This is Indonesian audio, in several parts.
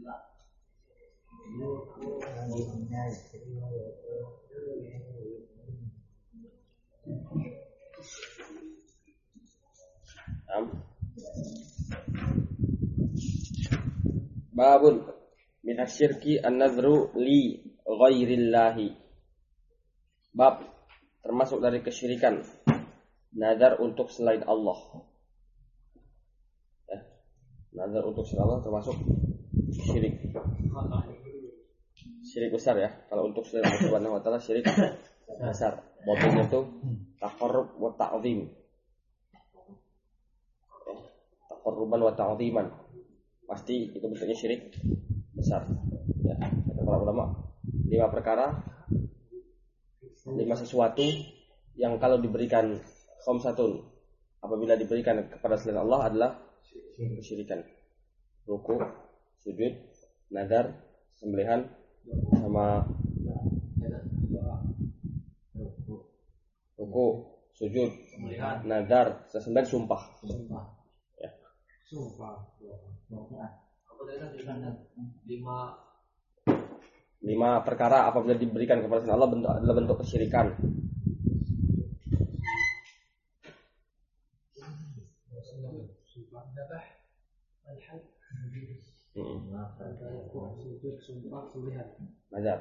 Babun min asyirki an-nadhru li ghairillahi. Bab termasuk dari kesyirikan nazar untuk selain Allah. Nazar untuk selain Allah termasuk syirik. Syirik besar ya. Kalau untuk selain Allah Subhanahu wa taala syirik besar. Bobotnya itu taqarrub wa ta'zim. Taqarruban wa ta'ziman. Pasti itu bentuknya syirik besar. Ya, kata para ulama, 5 perkara, 5 sesuatu yang kalau diberikan khamsatun, apabila diberikan kepada selain Allah adalah kesyirikan. Ruku, sujud, nazar, sembelihan, sama ruku, sujud, nazar, sesembelihan, sumpah. Ya. Sumpah. 5 perkara apabila diberikan kepada selain Allah adalah bentuk kesyirikan. Nazar.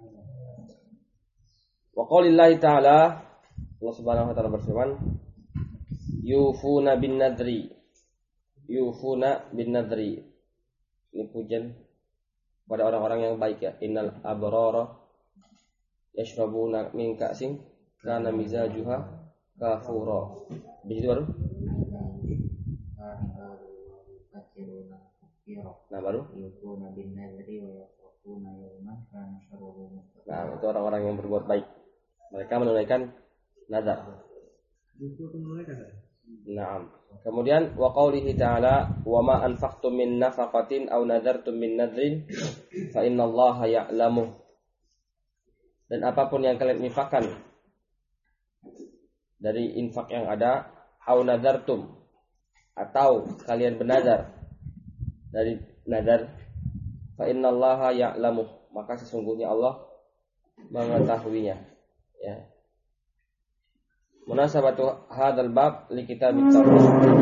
Wa qaulillahi ta'ala, Allah Subhanahu wa taala berfirman, yufuna bin nadri. Yufuna bin nadri. Ini pujian pada orang-orang yang baik ya. Innal abrara yashrabuna min ka'sin kana mizajuha kafura. Begitu baru? Nah baru? Nah itu orang-orang yang berbuat baik. Mereka menunaikan nazar. Naam. Kemudian wa qaulihi ta'ala wa ma anfaqtum min nafaqatin aw nadartum min nadrin fa innallaha ya'lamu. Dan apapun yang kalian infakkan dari infak yang ada, aw nadartum atau kalian bernazar dari nazar, fa innallaha ya'lamu, maka sesungguhnya Allah mengetahuinya. Ya. Munasabatu hadzal bab li kitab tauhid.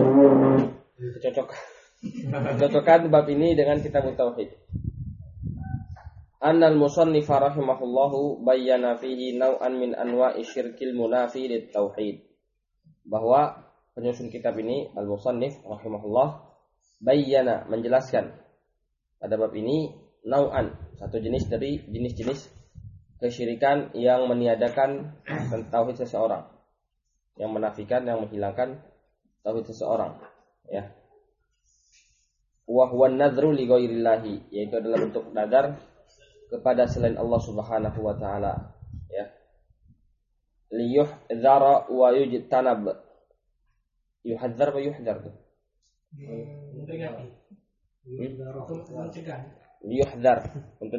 Cocokkan bab ini dengan kitab tauhid. Annal musannif rahimahullahu bayyana fihi naw'an min anwa'i syirkil munafi lit tauhid. Bahwa penyusun kitab ini al-musannif rahimahullah bayyana menjelaskan pada bab ini naw'an, satu jenis dari jenis-jenis kesyirikan yang meniadakan tauhid seseorang, yang menafikan, yang menghilangkan tauhid seseorang, ya. Wa huwa an-nadhru li ghairillahi, yaitu adalah bentuk nazar kepada selain Allah Subhanahu wa taala, ya. Li yuhdhara wa yujtanab. Yuhadzar wa yuhdar tuh. Memperingati. Yuhdar untuk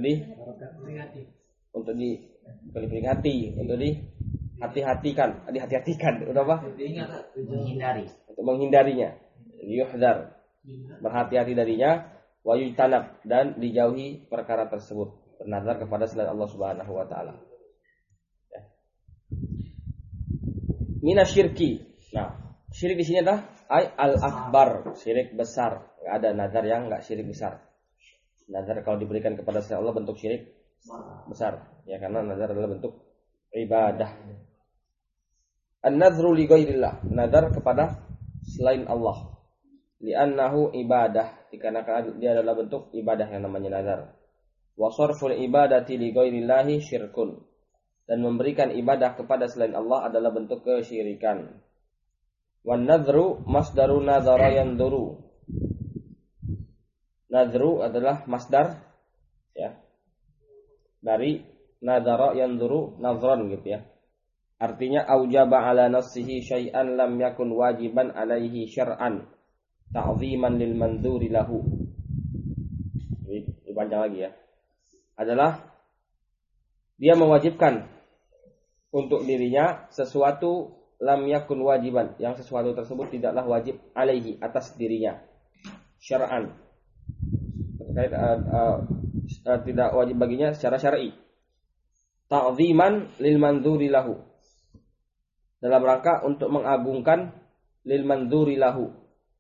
diperingati, untuk hati-hatikan, dihati-hatikan, udah apa? Menghindari. Untuk menghindarinya. Yuhdar. Berhati-hati darinya, wa yujtanab, dan dijauhi perkara tersebut. Bernazar kepada selain Allah Subhanahu wa taala. Ya. Minasyirki. Nah, syirik di sini adalah al-akbar, syirik besar. Enggak ada nazar yang enggak syirik besar. Nazar kalau diberikan kepada selain Allah bentuk syirik besar, ya, karena nazar adalah bentuk ibadah. An-nadhru li ghairillah, nazar kepada selain Allah. Li'annahu ibadah, dikarenakan dia adalah bentuk ibadah yang namanya nazar. Wa sarful ibadati li ghairillahi syirkun, dan memberikan ibadah kepada selain Allah adalah bentuk kesyirikan. Wan nadhru masdaru nadhara yanduru. Nadhru adalah masdar, ya, dari nadhara yanduru, nadhran gitu ya. Artinya aujaba ala nafsihi syai'an lam yakun wajiban alaihi syar'an ta'ziman lil mandhuri lahu. Ini panjang lagi ya. Adalah dia mewajibkan untuk dirinya sesuatu lam yakun wajiban, yang sesuatu tersebut tidaklah wajib alaihi, atas dirinya, syar'an, terkait tidak wajib baginya secara syar'i. Ta'ziman lil mandzuri lahu, dalam rangka untuk mengagungkan lil mandzuri lahu,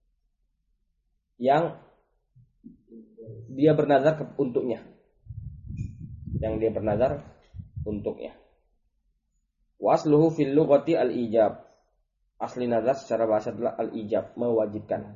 yang dia bernazar untuknya, yang dia bernazar untuknya. Wasluhu fil lughati al-ijab, asli nazar secara bahasa adalah al-ijab, mewajibkan.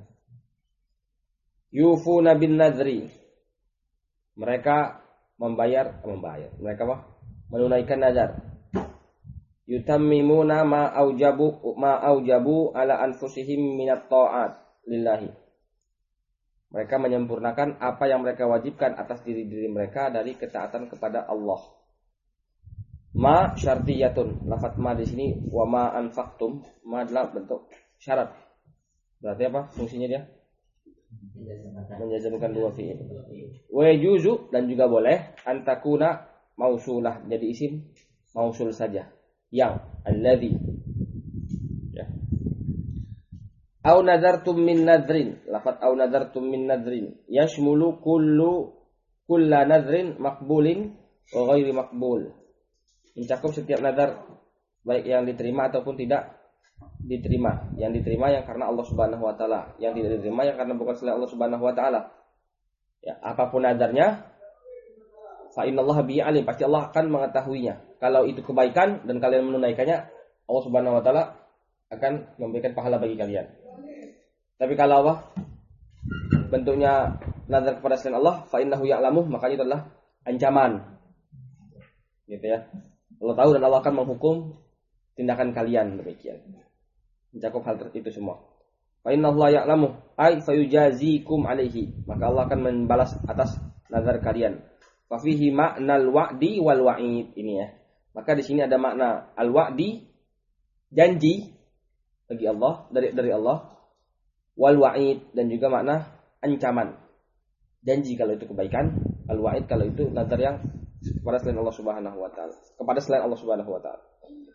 Yufuna bin nadri, mereka membayar, mereka menunaikan nazar. Yutammimuna ma aujabu ala anfusihim minat ta'at lillahi, mereka menyempurnakan apa yang mereka wajibkan atas diri-diri mereka dari ketaatan kepada Allah. Ma syartiyatun, lafaz ma di sini wa ma anfaqtum, ma adalah bentuk syarat. Berarti apa fungsinya dia? Menjazmkan dua fi'il. Wa yajuzu, dan juga boleh antakuna mausulah, jadi isim mausul saja, yang alladzi, ya. Au nadartum min nadrin, lafaz au nadartum min nadrin yashmulu kulla nadrin maqbulin wa ghairi maqbul, mencakup setiap nadar baik yang diterima ataupun tidak diterima. Yang diterima yang karena Allah Subhanahu wa taala, yang tidak diterima yang karena bukan selain Allah Subhanahu wa taala. Ya, apapun nadarnya, fa innallaha bihi alim, pasti Allah akan mengetahuinya. Kalau itu kebaikan dan kalian menunaikannya, Allah Subhanahu wa taala akan memberikan pahala bagi kalian. Tapi kalau apa? Bentuknya nazar kepada selain Allah, fa innahu ya'lamu, makanya itu adalah ancaman. Gitu ya. Allah tahu dan Allah akan menghukum tindakan kalian, demikian. Mencakup hal itu semua. Fa innallaha ya'lamu ay fayujazikum alaihi, maka Allah akan membalas atas nazar kalian. Fa fihi ma'nal wa'di wal wa'id, ini ya. Maka di sini ada makna al-wa'di, janji bagi Allah, dari Allah, wal wa'id, dan juga makna ancaman. Janji kalau itu kebaikan, al wa'id kalau itu nazar yang kepada selain Allah Subhanahu wa taala, kepada selain Allah Subhanahu wa taala.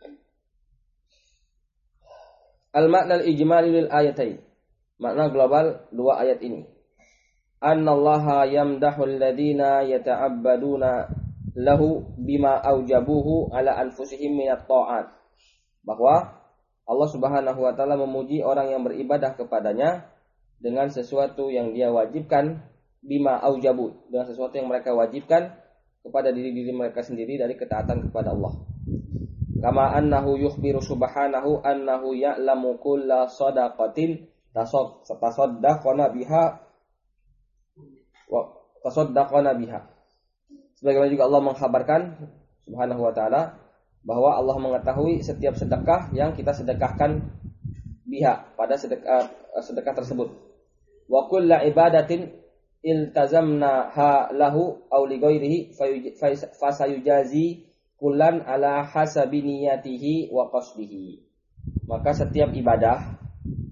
Al-makna al-ijmali lil ayatain, makna global dua ayat ini. Annallaha yamdahu alladhina yata'abbaduna lahu bima aujabuhu ala anfusihim minat ta'at, bahwa Allah Subhanahu wa taala memuji orang yang beribadah kepadanya dengan sesuatu yang dia wajibkan, bima aujabu, dengan sesuatu yang mereka wajibkan kepada diri-diri mereka sendiri dari ketaatan kepada Allah. Kama annahu yukhbiru subhanahu annahu ya'lamu kulla sadaqatin tasaddaqana biha wa tasaddaqana biha. Sebagaimana juga Allah mengkhabarkan Subhanahu wa taala bahwa Allah mengetahui setiap sedekah yang kita sedekahkan biha, pada sedekah tersebut. Wa kullu ibadatin iltazamna ha lahu aw li ghairihi fasayujazi kullan ala hasabi niyatihi wa qasdihi. Maka setiap ibadah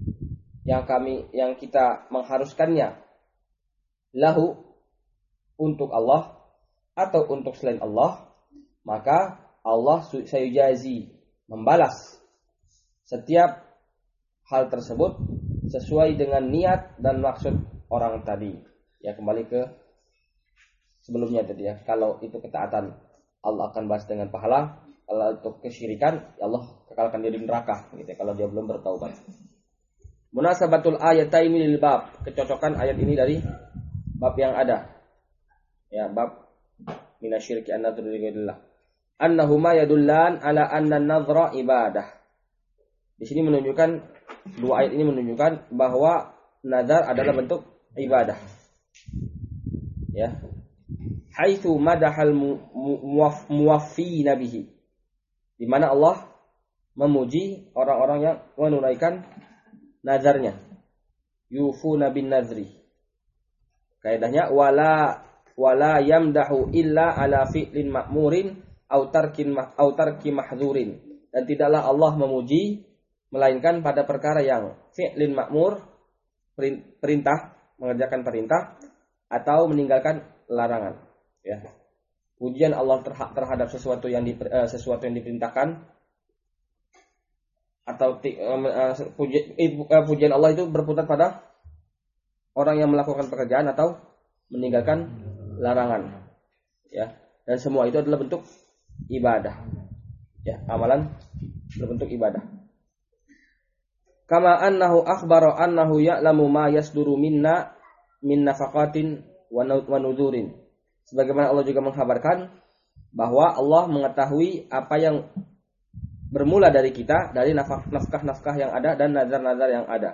yang kita mengharuskannya lahu, untuk Allah atau untuk selain Allah, maka Allah sayujazi, membalas setiap hal tersebut sesuai dengan niat dan maksud orang tadi. Ya, kembali ke sebelumnya tadi ya. Kalau itu ketaatan, Allah akan balas dengan pahala. Kalau untuk kesyirikan, ya Allah kekalkan dia di neraka gitu ya, kalau dia belum bertaubat. Munasabatul ayataini lil bab, kecocokan ayat ini dari bab yang ada. Ya, bab minasyirki an-nadhru li ghairillah. Annahuma yadullan ala anna an-nadhra ibadah. Di sini menunjukkan, dua ayat ini menunjukkan bahwa nazar adalah bentuk ibadah. Ya. Haitsu madahal muwaffina bihi, di mana Allah memuji orang-orang yang menunaikan nazarnya. Yufuna bin nazri. Kaidahnya wala yamdahu illa ala fi'lin ma'murin au tarki mahzurin. Dan tidaklah Allah memuji melainkan pada perkara yang fi'lin ma'mur, perintah, mengerjakan perintah, atau meninggalkan larangan. Ya. Pujian Allah terhadap sesuatu yang diperintahkan, atau pujian Allah itu berputar pada orang yang melakukan pekerjaan atau meninggalkan larangan. Ya, dan semua itu adalah bentuk ibadah. Ya, amalan berbentuk ibadah. Kama annahu akhbara annahu ya'lamu ma yasduru minna min nafaqatin wa nuzurin. Sebagaimana Allah juga mengkhabarkan bahwa Allah mengetahui apa yang bermula dari kita, dari nafkah-nafkah yang ada dan nazar-nazar yang ada.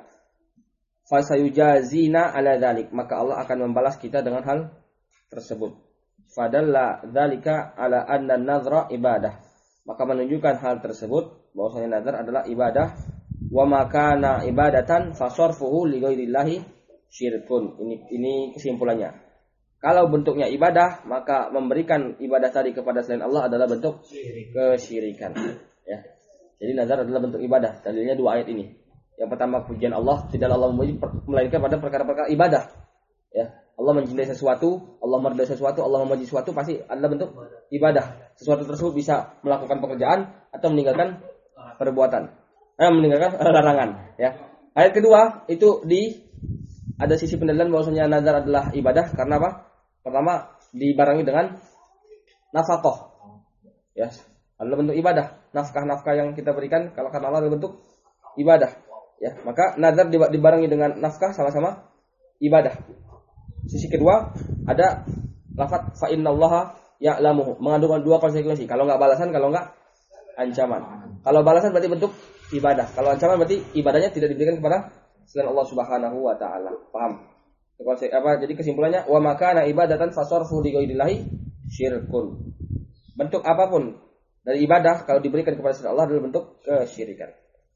Fasayujazina ala dzalik, maka Allah akan membalas kita dengan hal tersebut. Fadalla dzalika ala anna an-nazra ibadah. Maka menunjukkan hal tersebut bahwasanya nazar adalah ibadah. Wa makana ibadatan fasarfuhu li ghairillahi syirkun. Ini kesimpulannya. Kalau bentuknya ibadah, maka memberikan ibadah tadi kepada selain Allah adalah bentuk kesyirikan. Ya. Jadi nazar adalah bentuk ibadah. Dalilnya 2 ayat ini. Yang pertama pujian Allah, tidak Allah memuji melainkan pada perkara-perkara ibadah. Ya. Allah mencintai sesuatu, Allah meridai sesuatu, Allah memuji sesuatu pasti adalah bentuk ibadah. Sesuatu tersebut bisa melakukan pekerjaan atau meninggalkan perbuatan. Meninggalkan larangan. Ya. Ayat kedua itu ada sisi pendalilan bahwasanya nazar adalah ibadah karena apa? Pertama dibarengi dengan nafkah. Ya. Adalah bentuk ibadah. Nafkah-nafkah yang kita berikan kalau karena Allah adalah bentuk ibadah. Ya, maka nazar dibarengi dengan nafkah sama-sama ibadah. Sisi kedua ada lafaz fa innallaha ya'lamuhu, mengandung 2 konsekuensi. Kalau enggak balasan, kalau enggak ancaman. Kalau balasan berarti bentuk ibadah. Kalau ancaman berarti ibadahnya tidak diberikan kepada selain Allah Subhanahu wa taala. Paham? Jadi kesimpulannya wa makana ibadatan fasarfu li ghairillahi syirkun. Bentuk apapun dari ibadah kalau diberikan kepada selain Allah adalah bentuk kesyirikan.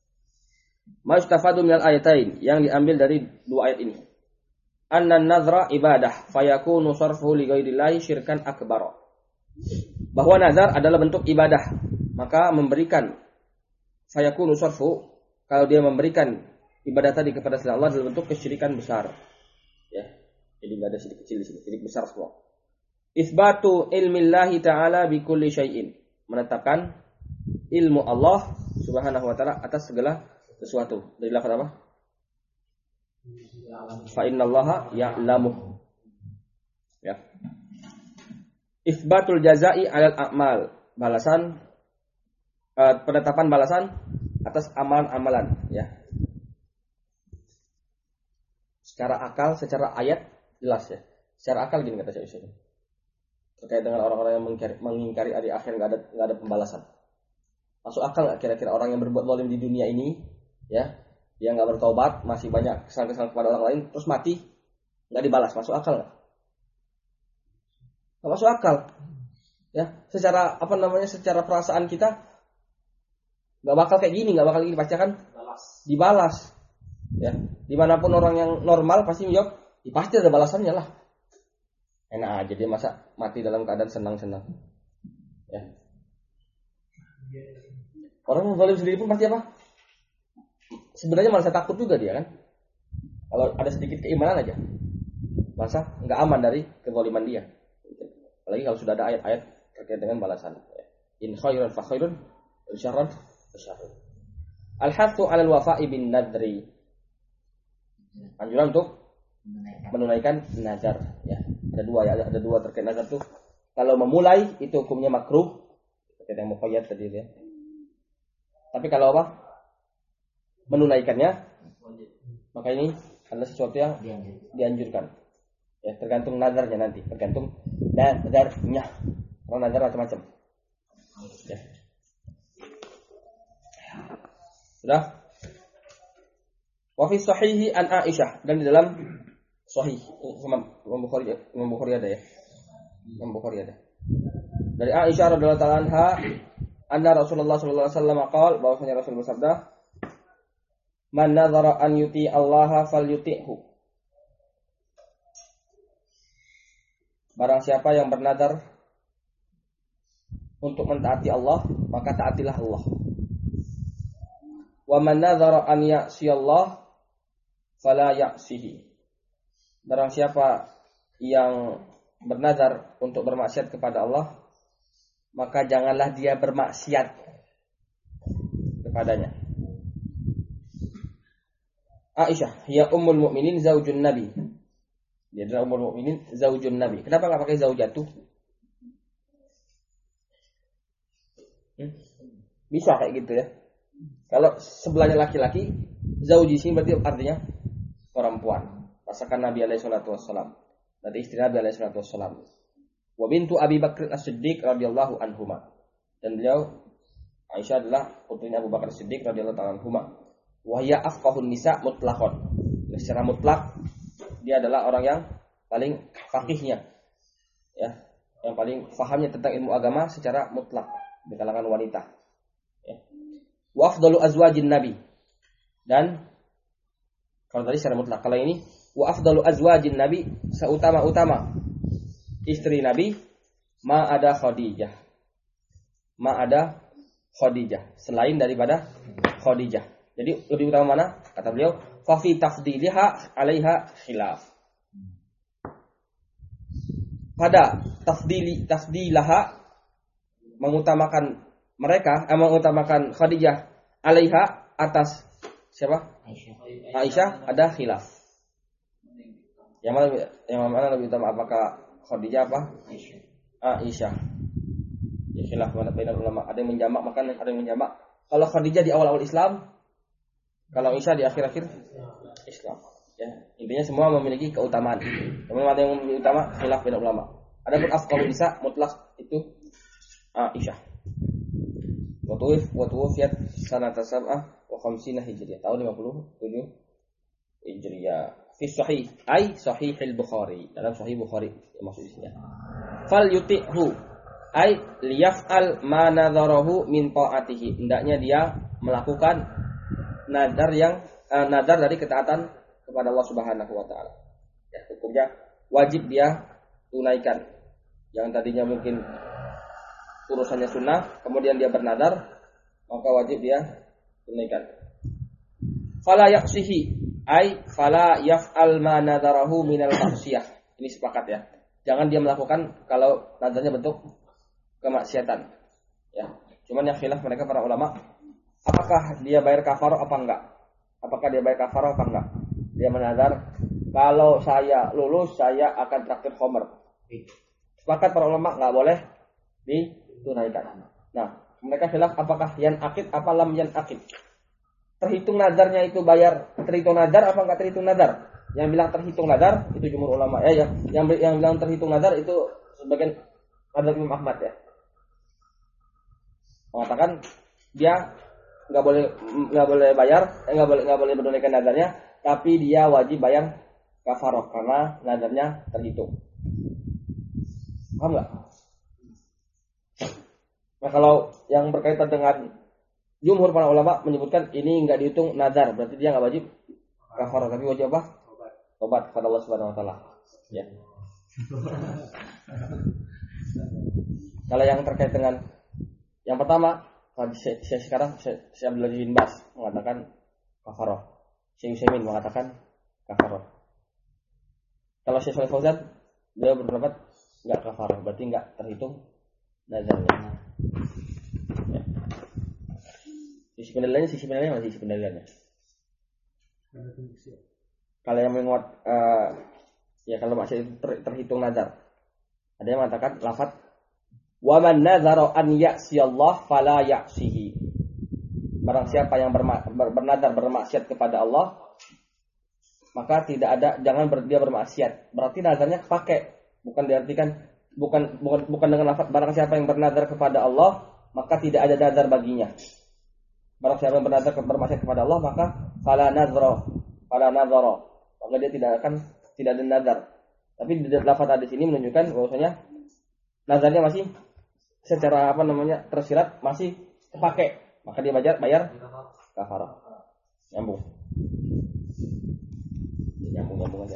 Mustafadu minal ayatain, yang diambil dari 2 ayat ini. Anna nazra ibadah fayakunu sarfuhu li ghairillahi syirkan akbar. Bahwa nazar adalah bentuk ibadah, maka memberikan fayakunu sarfu, kalau dia memberikan ibadah tadi kepada selain Allah adalah bentuk kesyirikan besar. Ya. Jadi enggak ada syirik kecil di sini, syirik besar semua. Itsbatu ilmillahi ta'ala bi kulli syai'in, menetapkan ilmu Allah Subhanahu wa taala atas segala sesuatu. Dari lafaz apa? Fa innallaha ya'lamu. Ya. Itsbatul jazaa'i 'alal a'mal, balasan penetapan balasan atas amalan-amalan, ya. Secara akal, secara ayat jelas ya. Secara akal gini kata Syekh Utsaimin. Terkait dengan orang-orang yang mengingkari hari akhir enggak ada pembalasan. Masuk akal enggak kira-kira orang yang berbuat zalim di dunia ini, ya, dia enggak bertobat, masih banyak kesalahan-kesalahan kepada orang lain, terus mati enggak dibalas, masuk akal enggak? Enggak masuk akal. Ya, secara perasaan kita enggak bakal kayak gini, enggak bakal gini, pasti akan dibalas. Ya, dimanapun orang yang normal pasti menjawab, pasti ada balasannya lah. Enak aja dia masa mati dalam keadaan senang-senang. Ya. Orang yang zalim sendiri pun pasti apa? Sebenarnya malah takut juga dia kan. Kalau ada sedikit keimanan aja, masa nggak aman dari kezaliman dia. Apalagi kalau sudah ada ayat-ayat terkait dengan balasan. In khairan fa khairun, in syarran fa syarrun. Al-hathu 'alal wafa'i bin nadri. Anjuran untuk menunaikan nazar, ya. Ada dua terkait nazar tuh. Kalau memulai itu hukumnya makruh, terkait yang muqayyad tadi ya. Tapi kalau apa? Menunaikannya, maka ini adalah sesuatu yang dianjurkan. Ya, tergantung nazarnya nanti, tergantung nazarnya. Karena nazar macam-macam. Ya. Sudah? Wa fi sahihi an Aisyah, dan di dalam sahih Imam Bukhari ada ya. Imam Bukhari ada. Dari Aisyah radhiyallahu ta'ala anha, anna Rasulullah sallallahu alaihi wasallam qaal, bahwasanya Rasul bersabda, "Man nadhara an yuti Allah falyuti'hu." Barang siapa yang bernadar untuk mentaati Allah, maka taatilah Allah. Wa man nadhara an ya'si Allah fala ya'sihi. Barang siapa yang bernazar untuk bermaksiat kepada Allah, maka janganlah dia bermaksiat kepadanya. Aisyah, ya ummul mukminin zaujun Nabi. Dia adalah ummul mukminin, zaujun Nabi. Kenapa enggak pakai zaujatuh? Bisa kayak gitu ya. Kalau sebelahnya laki-laki, zauji sini berarti artinya perempuan. Pasangan Nabi alaihi salatu wassalam. Berarti istri Nabi alaihi salatu wassalam. Wa bintu Abi Bakr As-Siddiq radhiyallahu anhuma. Dan beliau Aisyah adalah putrinya Abu Bakar As-Siddiq radhiyallahu ta'ala anhuma. Wa hiya afqahun nisa mutlaqan. Secara mutlak dia adalah orang yang paling faqihnya. Ya, yang paling fahamnya tentang ilmu agama secara mutlak di kalangan wanita. Ya. Wa afdalu azwajin Nabi. Dan kalau tadi secara mutlak, kalau ini wa afdalu azwajin Nabi, seutama-utama istri Nabi ma ada Khadijah. Ma ada Khadijah, selain daripada Khadijah. Jadi lebih utama mana? Kata beliau, fa fi tafdiliha 'alaiha khilaf. Pada tafdilaha mengutamakan mereka, mengutamakan Khadijah 'alaiha atas siapa? Aisyah ada khilaf. Yang mana lebih utama, apakah Khadijah apa? Aisyah. Ya khilaf mana baina ulama. Ada yang menjamak, maka ada yang menjamak. Kalau Khadijah di awal-awal Islam, kalau Aisyah di akhir-akhir Islam. Ya, intinya semua memiliki keutamaan. Namun ada yang lebih utama, khilaf baina ulama. Adapun afqahu nisa mutlak itu Aisyah. Wa tuwfiyat sanata sab'ah wa khamsina hijriyah. Tahun 57 Hijriyah. Fi sahih, ai sahih al-Bukhari. Dalam sahih Bukhari maksudnya. Fal yuti'hu ai liyaf'al ma nadharahu min ta'atihi. Hendaknya dia melakukan nadar dari ketaatan kepada Allah Subhanahu wa taala. Ya, hukumnya wajib dia tunaikan. Yang tadinya mungkin urusannya sunnah, kemudian dia bernadar, maka wajib dia tunaikan. Fala yaqsihi ai fala yaf'al ma nadarahu minal maksiyah. Ini sepakat ya. Jangan dia melakukan kalau nadarnya bentuk kemaksiatan. Ya. Cuman yang khilaf mereka para ulama, apakah dia bayar kafarah apa enggak? Apakah dia bayar kafarah apa enggak? Dia menadar, kalau saya lulus saya akan traktir khamr. Sepakat para ulama enggak boleh ditunaikan. Nah, mereka khilaf apakah yan akid apa lam yan akid. Terhitung nadarnya itu bayar, terhitung nadar apa enggak terhitung nadar? Yang bilang terhitung nadar itu jumhur ulama ya, yang bilang terhitung nadar itu sebagian mazhab Imam Ahmad ya. Mengatakan dia enggak boleh bayar, enggak boleh menunaikan nadarnya, tapi dia wajib bayar kafarah karena nadarnya terhitung. Paham enggak? Nah, kalau yang berkaitan dengan jumhur para ulama menyebutkan ini enggak dihitung nazar, berarti dia enggak wajib kafarah, tapi wajib apa? Tobat kepada Allah Subhanahu wa taala. Ya. Kalau yang terkait dengan yang pertama, saya sekarang saya Abdul Aziz bin Bas mengatakan kafarah. Syekh Utsaimin mengatakan kafarah. Kalau Syekh Shalih Fauzan beliau berpendapat enggak kafarah, berarti enggak terhitung nazarnya. Ya. Sisi pendalilannya. Kalau yang menguat, ya kalau maksud itu terhitung nazar. Ada yang mengatakan lafaz wa man nazara an ya'si Allah fala ya'sihi. Barang siapa yang bernazar bermaksiat kepada Allah, maka jangan dia bermaksiat. Berarti nazarnya pakai, bukan diartikan bukan dengan lafaz barang siapa yang bernazar kepada Allah, maka tidak ada nazar baginya. Barang siapa yang bermaksiat kepada Allah, maka fala nazara, maka dia tidak ada nazar. Tapi di lafaz hadis ini menunjukkan bahwasanya nazarnya masih secara tersirat masih terpakai, maka dia bayar kafarah. Nyambung aja.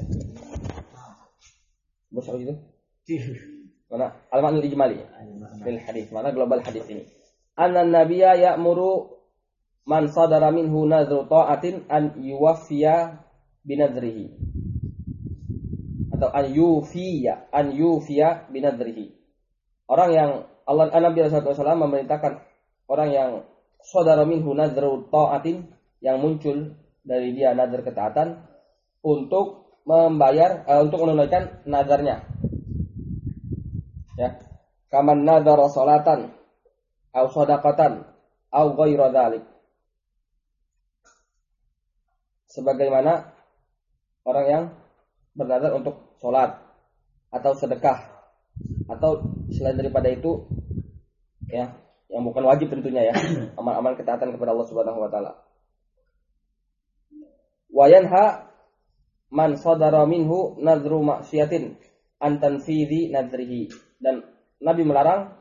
Bos apa itu? Mana al-ma'nul ijmali bil hadis, mana global hadis ini. Anna nabiyya ya'muru man sadara minhu nadru ta'atin an yuwaffiya binadrihi, atau an yufiya binadrihi. Orang yang Nabi sallallahu alaihi wasallam memerintahkan orang yang sadara minhu nadru ta'atin, yang muncul dari dia nazar ketaatan, untuk membayar untuk menunaikan nazarnya. Ya. Kaman nadhara salatan au shadaqatan au ghaira dzalik. Sebagaimana orang yang bernazar untuk sholat atau sedekah atau selain daripada itu ya, yang bukan wajib tentunya ya, amal-amal ketaatan kepada Allah Subhanahu wa taala. Wa yanha man sadara minhu nadhru maksiatin an tanfidhi nadrihi, dan Nabi melarang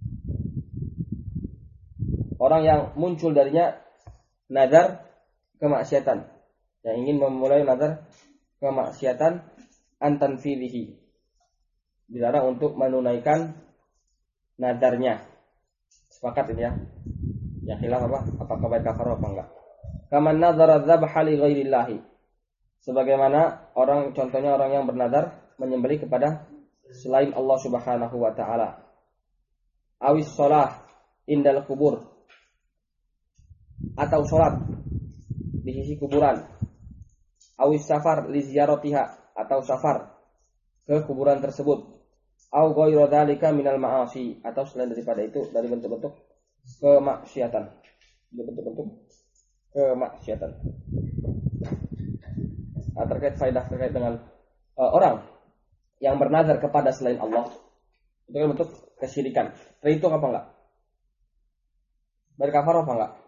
orang yang muncul darinya nazar kemaksiatan, yang ingin memulai nazar kemaksiatan an tanfidhihi, dilarang untuk menunaikan nazarnya. Sepakat ini ya. Yang khilaf apa? Apakah baik kafar apa enggak? Kaman nadzara dzabha li ghairillahi. Sebagaimana contohnya orang yang bernazar menyembelih kepada selain Allah Subhanahu wa taala. Awis shalah indal kubur, atau salat di sisi kuburan. Awis safar li ziyaratiha, atau safar ke kuburan tersebut. Au ghairu dzalika minal ma'asi, atau selain daripada itu dari bentuk-bentuk kemaksiatan. Nah, terkait dengan orang yang bernazar kepada selain Allah, itu kan bentuk kesyirikan. Terhitung apa enggak? Berkafar apa enggak?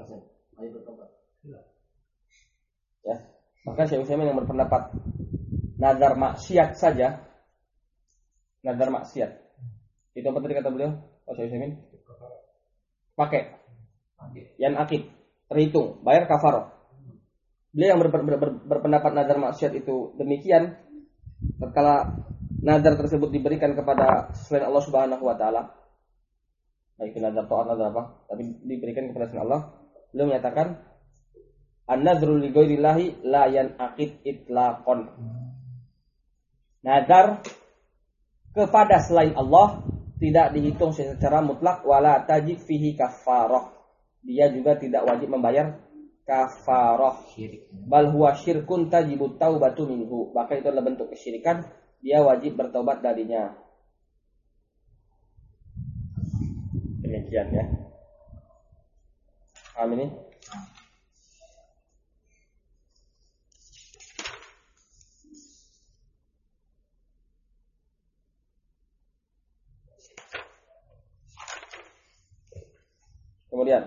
Ya. Maka Syekh Utsaimin yang berpendapat nazar maksiat saja, nazar maksiat, itu apa tadi kata beliau? Syekh Utsaimin pakai yan akid, terhitung, bayar kafarah. Beliau yang berpendapat nazar maksiat itu demikian, tatkala nazar tersebut diberikan kepada selain Allah Subhanahu wa taala, baik nazar taat nazar apa, tapi diberikan kepada selain Allah, beliau menyatakan an-nazru li ghairillahi la yanaqid itlaqan. Nazar kepada selain Allah tidak dihitung secara mutlak, wala tajib fihi kafarah. Dia juga tidak wajib membayar kafarah. Bal huwa syirkun tajibut taubatu minhu. Maka itu adalah bentuk kesyirikan, dia wajib bertobat darinya. Demikian ya. Paham ini? Kemudian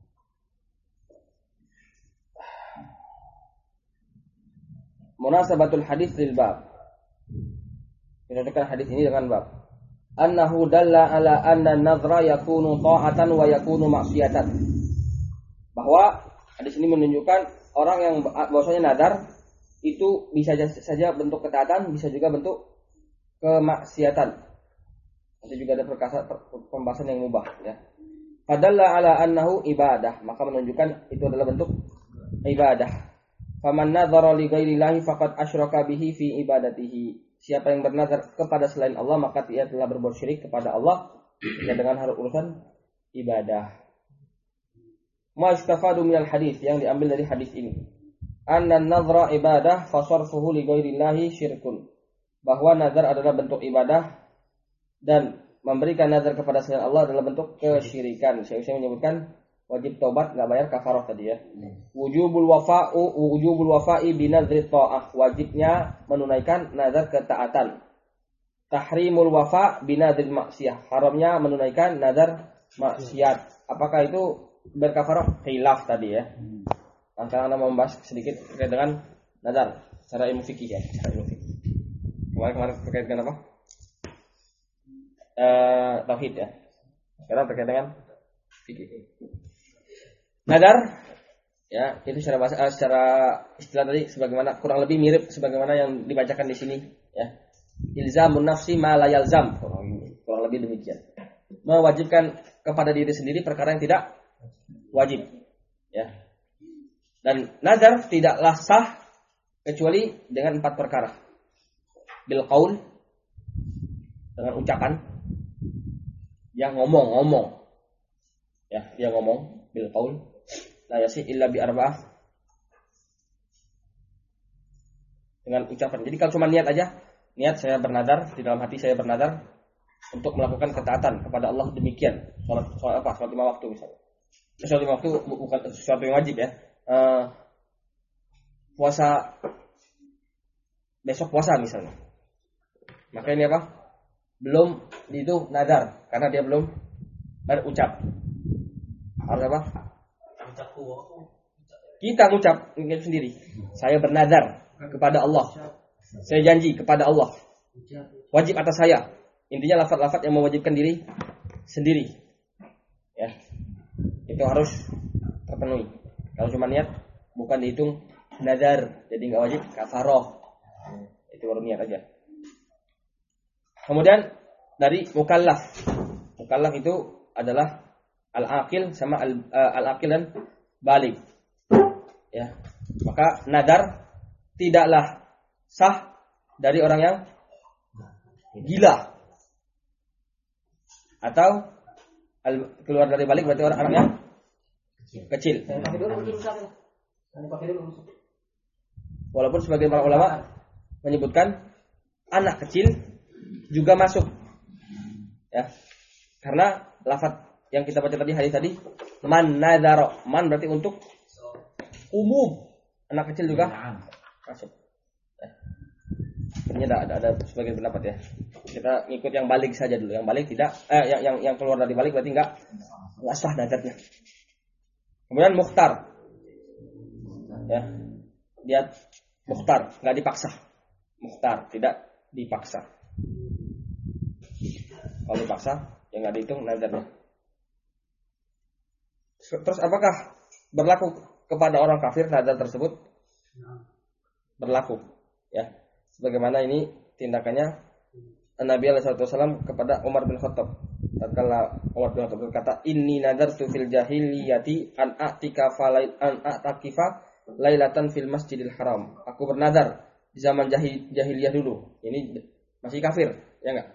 munasabatul hadis lil bab. Menunjukkan hadis ini dengan bab. Annahu dalla ala anna an-nadhra yakunu ta'atan wa yakunu maksiatan. Bahwa hadis ini menunjukkan orang yang bahwasanya nadar itu bisa saja bentuk ketaatan, bisa juga bentuk kemaksiatan. Nanti juga ada pembahasan yang mubah ya. Fadalla ala annahu ibadah, maka menunjukkan itu adalah bentuk ibadah. Faman nadzara li ghairillahi faqad asyraka bihi fi ibadatihi. Siapa yang bernazar kepada selain Allah, maka dia telah berbuat syirik kepada Allah dengan hal urusan ibadah. Ma istafadu minal hadis, yang diambil dari hadis ini. Anna an-nadhra ibadah fa sarfuhu li ghairillahi syirkun. Bahwa nazar adalah bentuk ibadah dan memberikan nazar kepada selain Allah adalah bentuk kesyirikan. Saya menyebutkan wajib taubat, enggak bayar kafarah tadi ya. Wujubul wafa'i bi nadhri ta'ah, wajibnya menunaikan nazar ketaatan. Tahrimul wafa' bi nadhri maksiyah, haramnya menunaikan nazar maksiat. Apakah itu berkafarah? Khilaf tadi ya. Sekarang Anda membahas sedikit terkait dengan nazar secara ilmu fikih ya, secara ilmu fikih. Kemarin terkait dengan apa? Tauhid ya. Sekarang terkait dengan fikih. Nadar ya, itu secara bahasa, secara istilah tadi sebagaimana kurang lebih mirip sebagaimana yang dibacakan di sini ya. Ilzamun nafsi ma la yalzam. Kurang lebih demikian. Mewajibkan kepada diri sendiri perkara yang tidak wajib ya. Dan nadar tidaklah sah kecuali dengan 4 perkara. Bil qaul, dengan ucapan, yang ngomong ya, dia ngomong bil qaul, la yasih illa bi arba'ah, dengan ucapan. Jadi kalau cuma niat aja, niat saya bernadar, di dalam hati saya bernadar untuk melakukan ketaatan kepada Allah demikian. Sholat apa? Sholat 5 waktu misalnya. Sholat 5 waktu bukan sesuatu yang wajib ya. Puasa besok puasa misalnya. Maka ini apa? Belum itu nadar karena dia belum berucap. Harus apa? Kita ngucap sendiri. Saya bernadar kepada Allah. Saya janji kepada Allah. Wajib atas saya. Intinya lafaz-lafaz yang mewajibkan diri sendiri. Ya. Itu harus terpenuhi. Kalau cuma niat bukan dihitung nadar, jadi enggak wajib kafaroh. Itu baru niat aja. Kemudian dari mukallaf. Mukallaf itu adalah al-aqil sama al-aqil dan baligh. Ya. Maka nadar tidaklah sah dari orang yang gila atau keluar dari baligh berarti orang yang kecil. Walaupun sebagian para ulama menyebutkan anak kecil juga masuk. Ya. Karena lafaz yang kita baca tadi hadis tadi man nadara, man berarti untuk umum. Anak kecil juga masuk. Ini ada sebagian pendapat ya. Kita ngikut yang balik saja dulu. Yang balik tidak yang keluar dari balik berarti enggak sah nadarnya. Kemudian mukhtar. Ya. Dia mukhtar, enggak dipaksa. Mukhtar, tidak dipaksa. Kalau dipaksa, ya enggak dihitung nadarnya. Terus apakah berlaku kepada orang kafir nadar tersebut? Berlaku, ya. Sebagaimana ini tindakannya Nabi SAW kepada Umar bin Khattab. Tatkala Umar bin Khattab berkata, "Inni nadartu fil jahiliyati an a'takifa lailatan fil Masjidil Haram." Aku bernadar di zaman jahiliyah dulu. Ini masih kafir, ya enggak?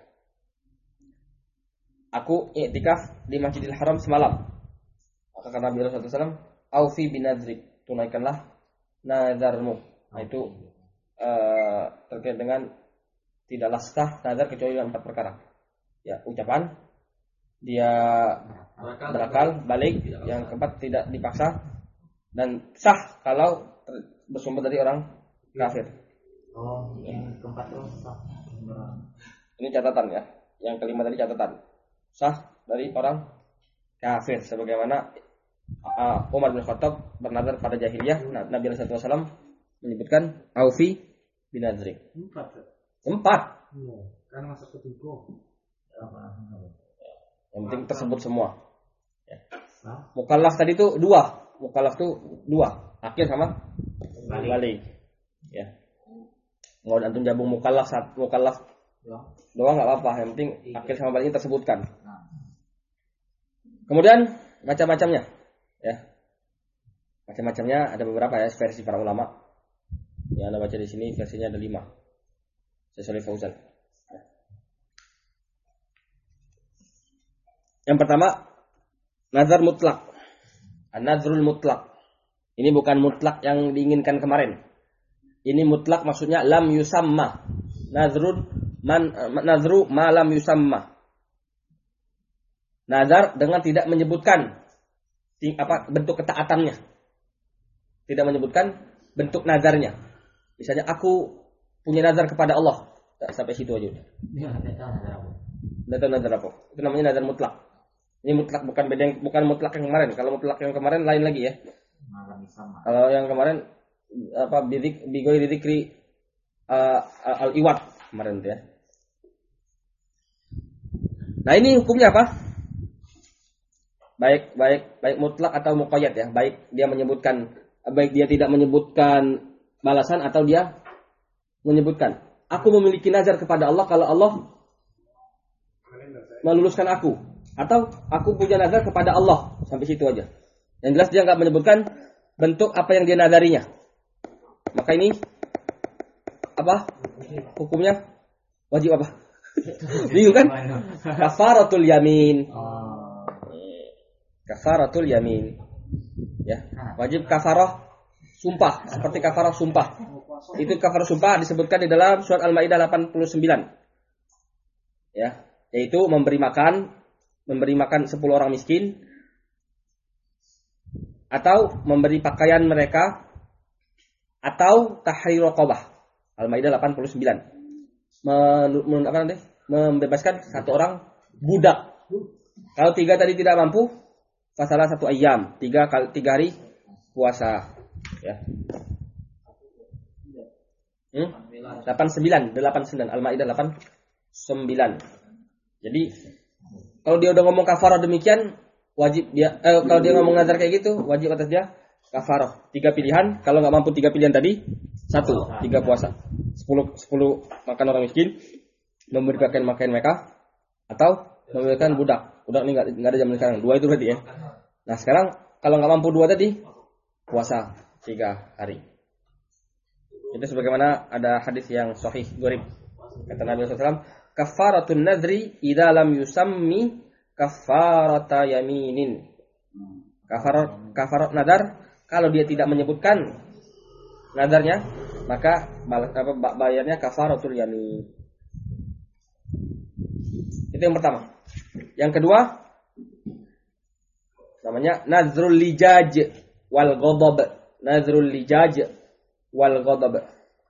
Aku i'tikaf di Masjidil Haram semalam. Maka Nabi SAW, "Aufi binadrik," tunaikanlah nadarmu. Nah, itu terkait dengan tidaklah sah nazar kecuali dalam 4 perkara. Ya, ucapan, dia berakal, balik, yang keempat tidak dipaksa, dan sah kalau bersumber dari orang kafir. Oh, yang keempat itu sah. Ini catatan ya. Yang kelima tadi catatan. Sah dari orang kafir sebagaimana Umar bin Khattab bernazar pada jahiliyah. Nabi SAW menyebutkan aufi binadrik. 4. Kan masa ketiga. Yang penting tersebut semua. Ya. Mukallaf tadi itu 2. Mukallaf itu 2. Akil sama balik. Ya. Mau antum jabung mukallaf doang enggak apa-apa. Yang penting akil sama baliknya tersebutkan. Kemudian macam-macamnya. Ya. Macam-macamnya ada beberapa ya versi para ulama. Yang Anda baca di sini versinya ada 5. Syekh Fauzan. Yang pertama, nazar mutlak. An-nazrul mutlak. Ini bukan mutlak yang diinginkan kemarin. Ini mutlak maksudnya lam yusamma. Nazru ma lam yusamma. Nazar dengan tidak menyebutkan bentuk ketaatannya. Tidak menyebutkan bentuk nazarnya. Misalnya aku punya nazar kepada Allah. Sampai situ aja udah. Nazar apa? Itu namanya nazar mutlak. Ini mutlak bukan mutlak yang kemarin. Kalau mutlak yang kemarin lain lagi ya. Kalau yang kemarin bigoi dzikri al-iwat kemarin tuh ya. Nah, ini hukumnya apa? Baik mutlak atau muqayyad ya. Baik dia tidak menyebutkan balasan atau dia menyebutkan, aku memiliki nazar kepada Allah kalau Allah meluluskan aku, atau aku punya nazar kepada Allah, sampai situ aja. Yang jelas dia enggak menyebutkan bentuk apa yang dia nazarinya. Maka ini apa? Hukumnya wajib apa? Bingung kan? Kafaratul yamin. Kafaratul yamin. Ya, wajib kafarah sumpah, seperti kafarah sumpah. Itu kafarah sumpah disebutkan di dalam surat Al-Maidah 89. Ya, yaitu memberi makan 10 orang miskin atau memberi pakaian mereka atau tahrir raqabah. Al-Maidah 89. Membebaskan satu orang budak. Kalau 3 tadi tidak mampu, fasalah 1 ayyam, 3 hari puasa. Ya. 89 Al-Maidah 89. Jadi kalau dia udah ngomong kafarah demikian, wajib dia kalau dia ngomong nazar kayak gitu, wajib atas dia kafarah. 3 pilihan, kalau nggak mampu 3 pilihan tadi, 1, 3 puasa. 10 makan orang miskin, memberikan makan mereka atau memberikan budak. Budak ini nggak ada zaman sekarang. 2 itu berarti ya. Nah, sekarang kalau nggak mampu 2 tadi, puasa 3 hari. Itu sebagaimana ada hadis yang sahih gharib. Kata Nabi SAW, kafaratun nadri idza lam yusammi kafarata yaminin. Kafarat nadar kalau dia tidak menyebutkan nadarnya, maka bayarnya kafaratul yamin. Itu yang pertama. Yang kedua namanya nazrul lijaj wal ghadab. Nazrul lijaj wal ghadab.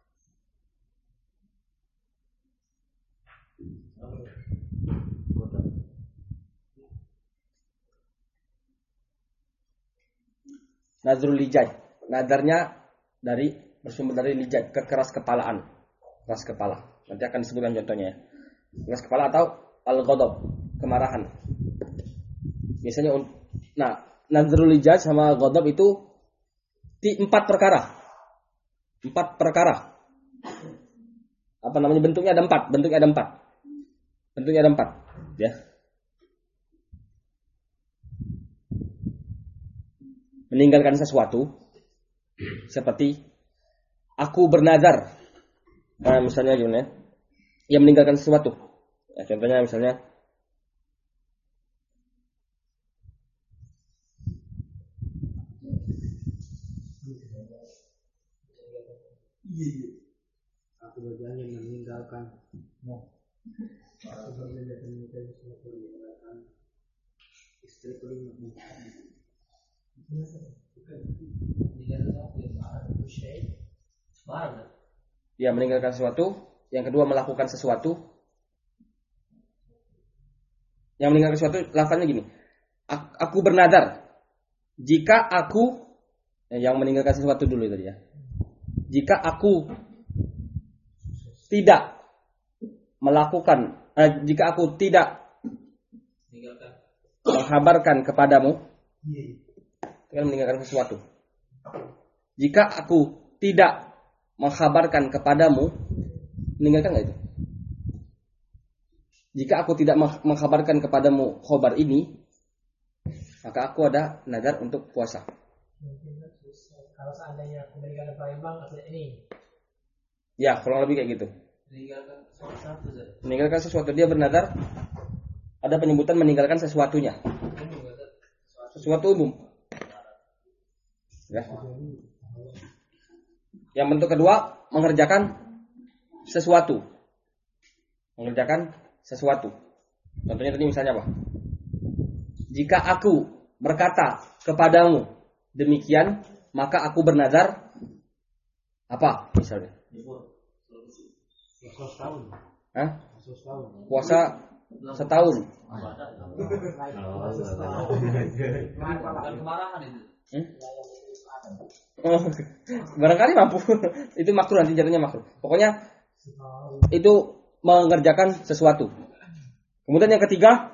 Nazrul lijaj, nadarnya bersumber dari lijaj, kekeras kepalaan, keras kepala. Nanti akan disebutkan contohnya. Keras kepala atau al-ghadab, kemarahan. Biasanya, nazrul lijaj sama ghadab itu 4 perkara. 4 perkara. Apa namanya? Bentuknya ada 4. Bentuknya ada 4. Ya. Meninggalkan sesuatu seperti aku bernazar. Nah, misalnya gimana? Ya, meninggalkan sesuatu. Ya, contohnya misalnya aku berjanji meninggalkan istri kelima. Ya, meninggalkan sesuatu. Yang kedua, melakukan sesuatu. Yang meninggalkan sesuatu, lafaznya gini. Aku bernazar. Jika aku, yang meninggalkan sesuatu dulu tadi ya. Jika aku tidak melakukan, jika aku tidak menghabarkan kepadamu, dengan meninggalkan sesuatu. Jika aku tidak menghabarkan kepadamu, meninggalkan nggak itu? Jika aku tidak menghabarkan kepadamu khobar ini, maka aku ada nazar untuk puasa. Kalau seandainya aku meninggalkan Palembang, artinya ini. Ya, kurang lebih kayak gitu. Meninggalkan sesuatu, dia bernazar. Ada penyebutan meninggalkan sesuatunya. Sesuatu umum. Ya. Yang bentuk kedua, mengerjakan sesuatu. Mengerjakan sesuatu. Contohnya tadi misalnya apa? Jika aku berkata kepadamu demikian, maka aku bernazar apa misalnya? Puasa setahun. Barangkali mampu. Itu makruh, nanti jadinya makruh. Pokoknya itu mengerjakan sesuatu. Kemudian yang ketiga,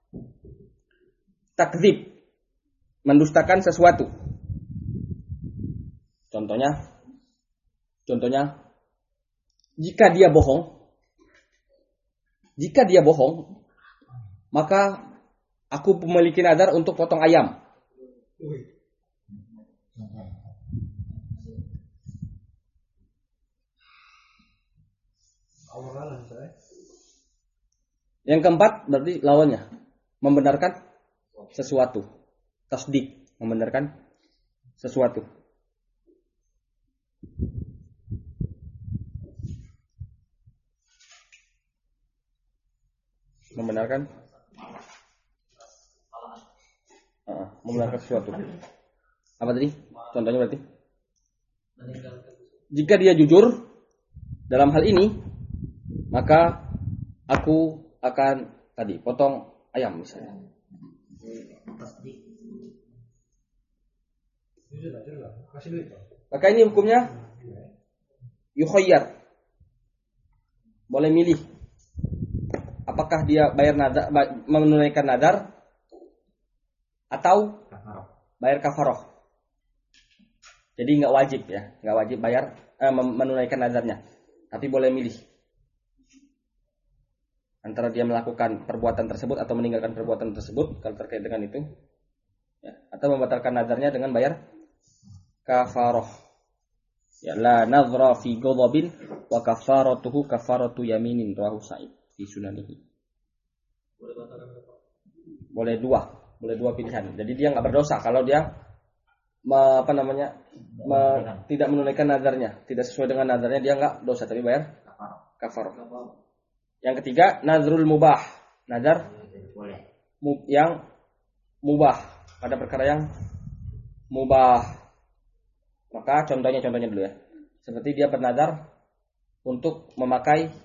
takdzib, mendustakan sesuatu. Contohnya, jika dia bohong, maka aku memiliki nazar untuk potong ayam. Yang keempat berarti lawannya, membenarkan sesuatu. Tasdik, membenarkan sesuatu. Membenarkan membenarkan sesuatu. Apa tadi? Contohnya berarti? Jika dia jujur dalam hal ini, maka aku akan tadi potong ayam misalnya. Maka ini hukumnya yukhayyar. Boleh milih. Apakah dia bayar nadar, menunaikan nadar atau bayar kafaroh. Jadi nggak wajib ya, nggak wajib bayar menunaikan nadarnya, tapi boleh milih antara dia melakukan perbuatan tersebut atau meninggalkan perbuatan tersebut kalau terkait dengan itu, ya, atau membatalkan nadarnya dengan bayar kafaroh. Ya, la nadhra fi ghadabin wa kafaratuhu kafaratu yaminin rawahu Sa'id di sunanihi. Boleh dua pilihan. Jadi dia nggak berdosa kalau dia tidak menunaikan nadarnya, tidak sesuai dengan nadarnya, dia nggak dosa tapi bayar kafarah. Yang ketiga, nazrul mubah, nadar yang mubah pada perkara yang mubah. Maka contohnya dulu ya, seperti dia bernadar untuk memakai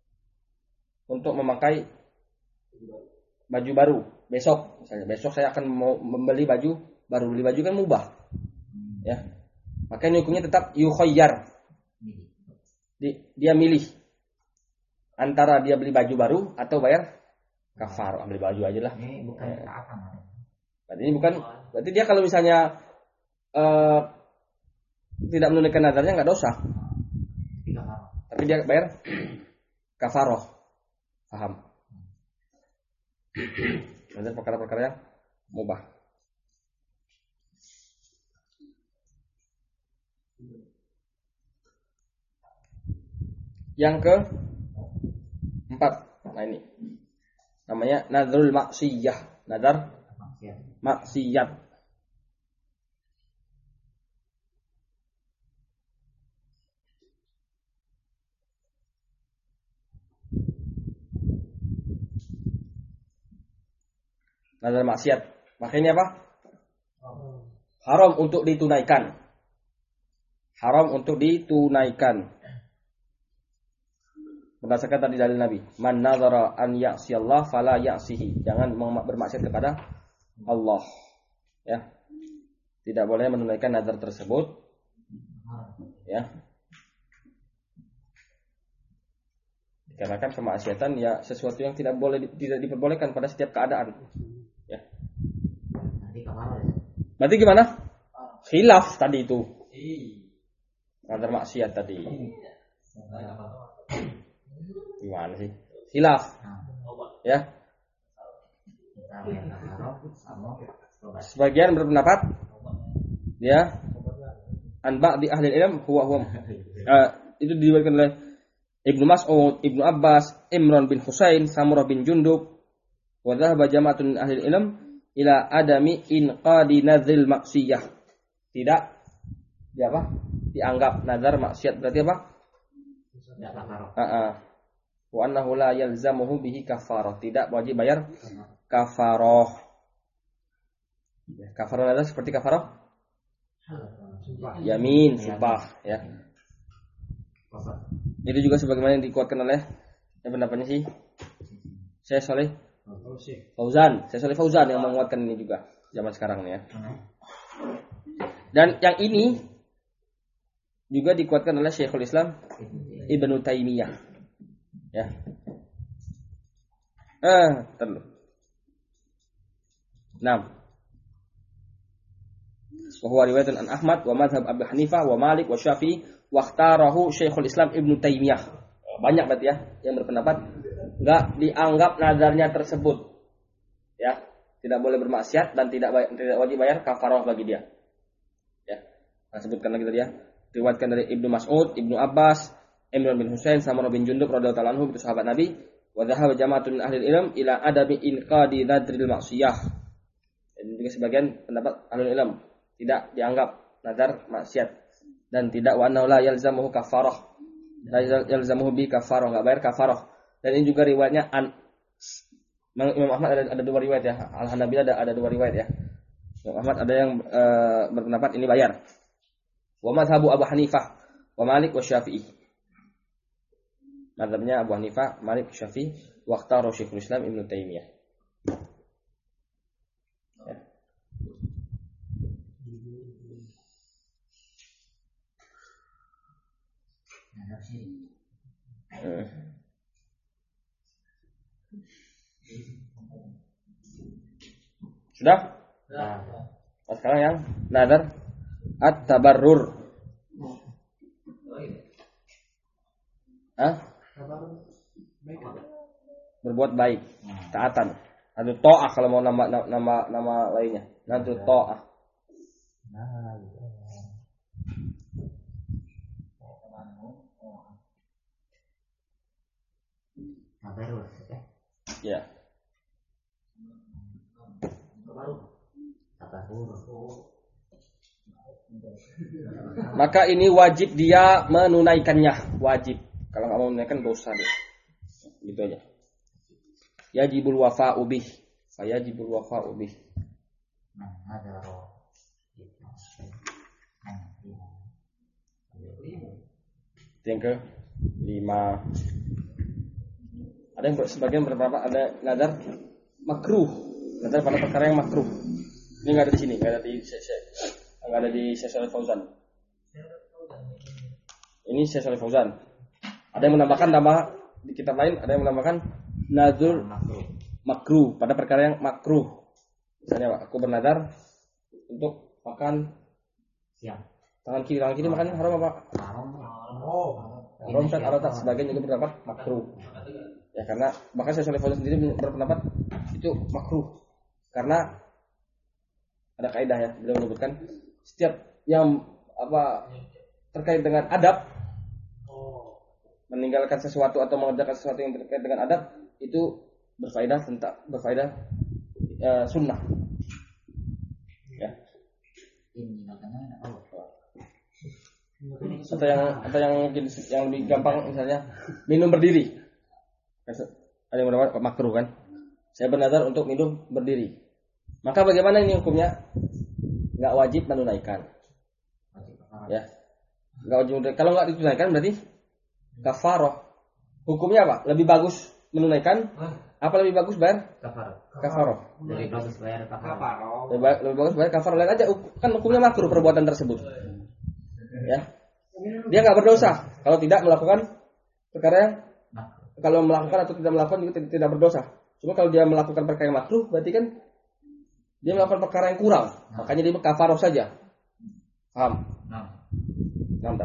baju baru besok, misalnya besok saya akan mau membeli baju baru, beli baju kan mubah. Ya, maka ini hukumnya tetap yukhayyar. Dia milih antara dia beli baju baru atau bayar kafar. Beli baju aja lah. Ini bukan berarti dia kalau misalnya tidak menunaikan nadarnya nggak dosa. Tapi dia bayar kafaroh. Paham? Ada perkara-perkara yang mubah. Yang ke-4, nah ini namanya nadrul maksiyah, nadar maksiyat. Nadar maksiat, makanya apa? Haram untuk ditunaikan. Haram untuk ditunaikan. Berdasarkan tadi dalil Nabi, man nazara an ya'siyallah fala ya'sihi. Jangan bermaksiat kepada Allah. Ya. Tidak boleh menunaikan nazar tersebut. Ya. Dikarenakan kemaksiatan ya sesuatu yang tidak diperbolehkan pada setiap keadaan. Ya. Berarti gimana? Khilaf tadi itu. Nazar maksiat tadi. Gimana sih? Khilaf. Ya. Sebagian berpendapat ya an ba'di ahli ilm huwa itu diriwayatkan oleh Ibnu Mas'ud, Ibnu Abbas, Imran bin Husain, Samurah bin Jundub, wa dhahaba jama'atun min ahli ilm ila adami inqadi nadzil maksiyah. Tidak dianggap nazar maksiat berarti apa? Wa annahu la yalzamuhu bihi kafarah. Tidak wajib bayar kafarah. Kafarah nazar seperti kafarah yamin, sumpah ya. Itu juga sebagaimana yang dikuatkan oleh pendapatnya sih Syekh Saleh Fauzan yang menguatkan ini juga zaman sekarang nih ya. Dan yang ini juga dikuatkan oleh Syekhul Islam Ibnu Taimiyah. Ya. Terlalu. 6. Wa huwa riwayatun an Ahmad wa madhhab Abu Hanifah wa Malik wa Syafi'i wa ikhtarahu Syekhul Islam Ibnu Taimiyah. Banyak berarti ya yang berpendapat enggak dianggap nazarnya tersebut. Ya, tidak boleh bermaksiat dan tidak wajib bayar kafarah bagi dia. Ya. Nah, sebutkan lagi tadi ya. Diriwayatkan dari Ibnu Mas'ud, Ibnu Abbas, Imran bin Husain, Samurah bin Jundub radhiyallahu anhu, itu sahabat Nabi. Wa dhahaba jama'atun min ahli ilm ila adabi inqadi nadril maksiyah. Dan juga sebagian pendapat ahli ilm tidak dianggap nazar maksiat dan tidak wa annahu la yalzamuhu kafarah. La yalzamuhu bi kafarah, enggak bayar kafarah. Dan ini juga riwayatnya an Imam Ahmad ada dua riwayat ya. Al-Hanabilah ada dua riwayat ya. Imam Ahmad ada yang berpendapat ini bayar. Wa mazhabu Abu Hanifah wa Malik wa Syafi'i. Mazhabnya Abu Hanifah, Malik, Syafi'i, wa ikhtara Syekhul Islam Ibnu Taimiyah. Ya. Sudah? Nah, sekarang yang nazar at-tabarrur. Berbuat baik, taatan. Atau ta'ah kalau mau nama lainnya. Nanti ta'ah. Ya. Maka ini wajib dia menunaikannya, wajib. Kalau nggak mau menunaikan dosa deh. Gitu aja. Yajibul wafa'u bih. Fayajibul wafa'u bih. Yang ke 5. Ada yang sebagian berpendapat ada nazar makruh. Nazar pada perkara yang makruh. Ini nggak ada di sini, nggak ada di Syekh Fauzan. Ini Syekh Fauzan. Ada yang menambahkan nama di kitab lain, ada yang menambahkan nazar makruh pada perkara yang makruh. Misalnya, Pak, aku bernazar untuk makan siang. Tangan kiri makannya haram apa? Haram kan atau sebagian juga berpendapat makruh. Ya karena bahkan Syekh Fauzan sendiri berpendapat itu makruh. Karena ada kaidah ya, beliau menyebutkan setiap yang terkait dengan adab, meninggalkan sesuatu atau mengerjakan sesuatu yang terkait dengan adab itu berfaedah sunnah. Ya. Atau yang mungkin yang lebih gampang misalnya minum berdiri. Ada yang mendapat makruh kan? Saya bernazar untuk minum berdiri. Maka bagaimana ini hukumnya? Enggak wajib menunaikan. Ya. Enggak wajib menunaikan. Kalau enggak ditunaikan berarti kafarah. Hukumnya apa? Lebih bagus menunaikan? Apa lebih bagus bayar? Kafarah. Lebih bagus bayar kafarah. Lebih bagus bayar kafarah. Lain aja kan hukumnya makruh perbuatan tersebut. Ya. Dia enggak berdosa kalau tidak melakukan perkara yang kalau melakukan atau tidak melakukan juga tidak berdosa. Cuma kalau dia melakukan perkara yang makruh berarti kan dia melakukan perkara yang kurang. Makanya dia kafarah saja. Paham? Nah.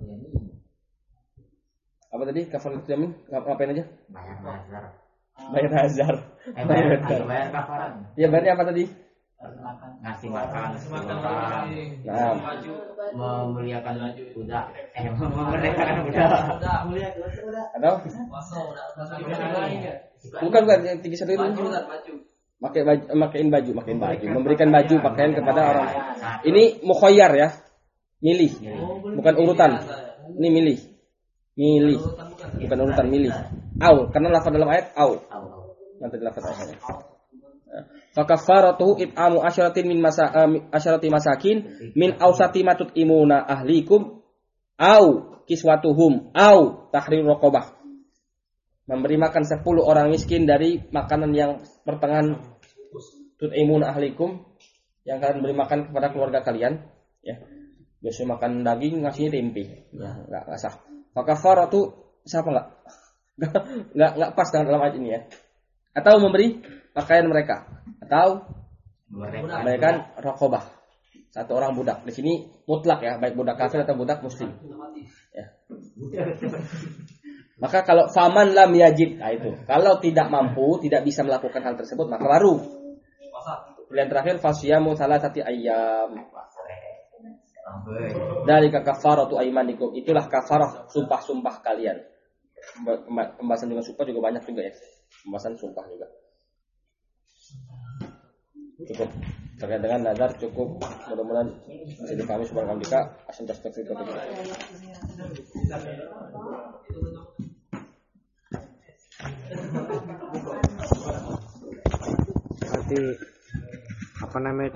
Apa tadi? Kafarah jamin? Ngapain aja? Bayar nazar. Bayar kafarah. Ya bayarnya apa tadi? Ngasih makan. Nah. Memuliakan kuda. Memerdekakan kuda. Atau? Bukan yang tinggi satu itu. Makain baju, memberikan baju pakaian kepada orang. Ini mukhayyar ya. Milih. Bukan urutan. Ini milih. Bukan urutan, milih. Au, karena lafaz dalam ayat au. Nanti lafaz ayatnya. Fa kafaratu it'amu asyarati masakin min ausati matut imuna ahlikum au kiswatuhum au tahrir raqabah. Memberi makan 10 orang miskin dari makanan yang pertengahan tut'imun ahlikum yang kalian beri makan kepada keluarga kalian ya. Biasa makan daging ngasihnya tempe. Ya, enggak sah. Maka kafaratu siapa enggak pas dengan dalam ayat ini ya. Atau memberi pakaian mereka atau memberikan raqabah. Satu orang budak. Di sini mutlak ya, baik budak kafir atau budak muslim. Ya. Maka kalau faman lam yajid, nah itu. Kalau tidak mampu, tidak bisa melakukan hal tersebut, maka baru. Pilihan terakhir fasyamu salasati ayyam. Dzalika kafaratu aymanikum. Itulah kafarah sumpah-sumpah kalian. Pembahasan dengan sumpah juga banyak juga ya. Pembahasan sumpah juga. Cukup. Terkait dengan nazar cukup. Mudah-mudahan bisa dipahami subhanallah bika. Asyhadu berarti apa namanya